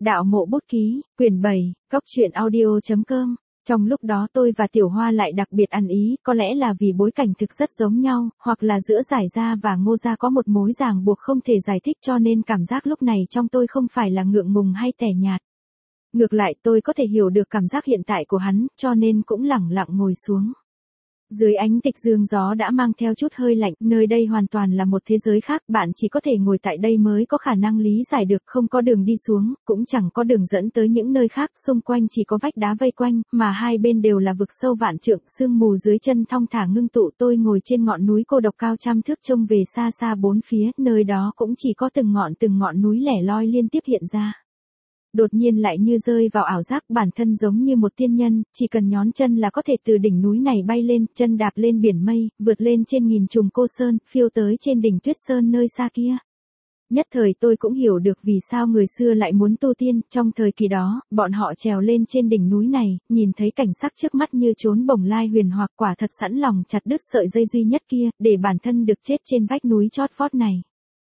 Đạo Mộ Bút Ký, quyển 7, Cốc truyện audio.com. Trong lúc đó tôi và Tiểu Hoa lại đặc biệt ăn ý, có lẽ là vì bối cảnh thực rất giống nhau, hoặc là giữa Giải Gia và Ngô Gia có một mối ràng buộc không thể giải thích, cho nên cảm giác lúc này trong tôi không phải là ngượng ngùng hay tẻ nhạt. Ngược lại, tôi có thể hiểu được cảm giác hiện tại của hắn, cho nên cũng lẳng lặng ngồi xuống. Dưới ánh tịch dương gió đã mang theo chút hơi lạnh, nơi đây hoàn toàn là một thế giới khác, bạn chỉ có thể ngồi tại đây mới có khả năng lý giải được, không có đường đi xuống, cũng chẳng có đường dẫn tới những nơi khác, xung quanh chỉ có vách đá vây quanh, mà hai bên đều là vực sâu vạn trượng, sương mù dưới chân thong thả ngưng tụ. Tôi ngồi trên ngọn núi cô độc cao trăm thước trông về xa xa bốn phía, nơi đó cũng chỉ có từng ngọn núi lẻ loi liên tiếp hiện ra. Đột nhiên lại như rơi vào ảo giác, bản thân giống như một tiên nhân, chỉ cần nhón chân là có thể từ đỉnh núi này bay lên, chân đạp lên biển mây, vượt lên trên nghìn trùng cô sơn, phiêu tới trên đỉnh Tuyết Sơn nơi xa kia. Nhất thời tôi cũng hiểu được vì sao người xưa lại muốn tu tiên, trong thời kỳ đó, bọn họ trèo lên trên đỉnh núi này, nhìn thấy cảnh sắc trước mắt như trốn bồng lai huyền hoặc, quả thật sẵn lòng chặt đứt sợi dây duy nhất kia, để bản thân được chết trên vách núi chót vót này.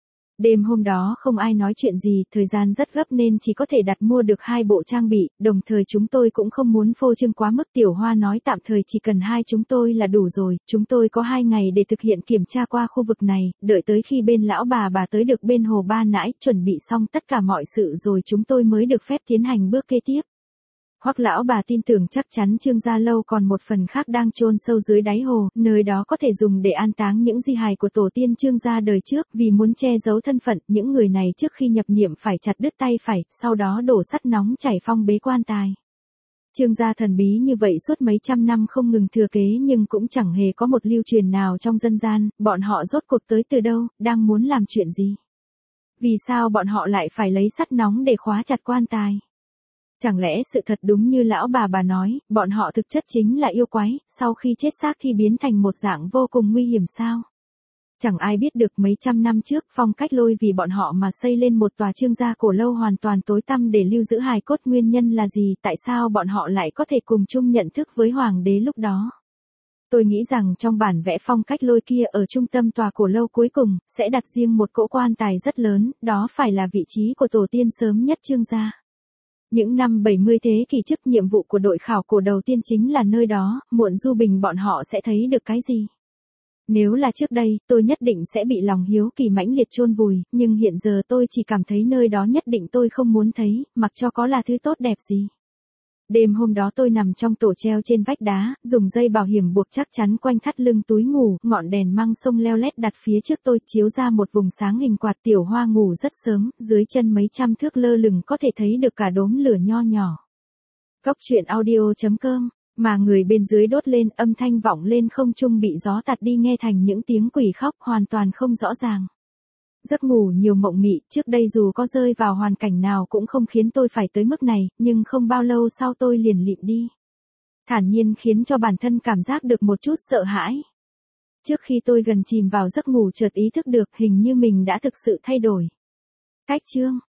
Đêm hôm đó không ai nói chuyện gì, thời gian rất gấp nên chỉ có thể đặt mua được 2 bộ trang bị, đồng thời chúng tôi cũng không muốn phô trương quá mức. Tiểu Hoa nói tạm thời chỉ cần hai chúng tôi là đủ rồi, chúng tôi có 2 ngày để thực hiện kiểm tra qua khu vực này, đợi tới khi bên lão bà tới được bên hồ Ba Nãi, chuẩn bị xong tất cả mọi sự rồi chúng tôi mới được phép tiến hành bước kế tiếp. Hoắc lão bà tin tưởng chắc chắn Trương Gia Lâu còn một phần khác đang chôn sâu dưới đáy hồ, nơi đó có thể dùng để an táng những di hài của tổ tiên Trương gia đời trước, vì muốn che giấu thân phận, những người này trước khi nhập niệm phải chặt đứt tay phải, sau đó đổ sắt nóng chảy phong bế quan tài. Trương gia thần bí như vậy suốt mấy trăm năm không ngừng thừa kế nhưng cũng chẳng hề có một lưu truyền nào trong dân gian, bọn họ rốt cuộc tới từ đâu, đang muốn làm chuyện gì? Vì sao bọn họ lại phải lấy sắt nóng để khóa chặt quan tài? Chẳng lẽ sự thật đúng như lão bà nói, bọn họ thực chất chính là yêu quái, sau khi chết xác thì biến thành một dạng vô cùng nguy hiểm sao? Chẳng ai biết được mấy trăm năm trước Phong Cách Lôi vì bọn họ mà xây lên một tòa Trương gia cổ lâu hoàn toàn tối tăm để lưu giữ hài cốt, nguyên nhân là gì, tại sao bọn họ lại có thể cùng chung nhận thức với hoàng đế lúc đó? Tôi nghĩ rằng trong bản vẽ Phong Cách Lôi kia ở trung tâm tòa cổ lâu cuối cùng, sẽ đặt riêng một cỗ quan tài rất lớn, đó phải là vị trí của tổ tiên sớm nhất Trương gia. Những năm 70 thế kỷ trước, nhiệm vụ của đội khảo cổ đầu tiên chính là nơi đó, muộn du bình bọn họ sẽ thấy được cái gì? Nếu là trước đây, tôi nhất định sẽ bị lòng hiếu kỳ mãnh liệt chôn vùi, nhưng hiện giờ tôi chỉ cảm thấy nơi đó nhất định tôi không muốn thấy, mặc cho có là thứ tốt đẹp gì. Đêm hôm đó tôi nằm trong tổ treo trên vách đá, dùng dây bảo hiểm buộc chắc chắn quanh thắt lưng túi ngủ, ngọn đèn măng sông leo lét đặt phía trước tôi, chiếu ra một vùng sáng hình quạt. Tiểu Hoa ngủ rất sớm, dưới chân mấy trăm thước lơ lửng có thể thấy được cả đốm lửa nho nhỏ. Cốc truyện audio.com, mà người bên dưới đốt lên, âm thanh vọng lên không trung bị gió tạt đi, nghe thành những tiếng quỷ khóc hoàn toàn không rõ ràng. Giấc ngủ nhiều mộng mị, trước đây dù có rơi vào hoàn cảnh nào cũng không khiến tôi phải tới mức này, nhưng không bao lâu sau tôi liền lịm đi. Thản nhiên khiến cho bản thân cảm giác được một chút sợ hãi. Trước khi tôi gần chìm vào giấc ngủ chợt ý thức được hình như mình đã thực sự thay đổi. Cách chương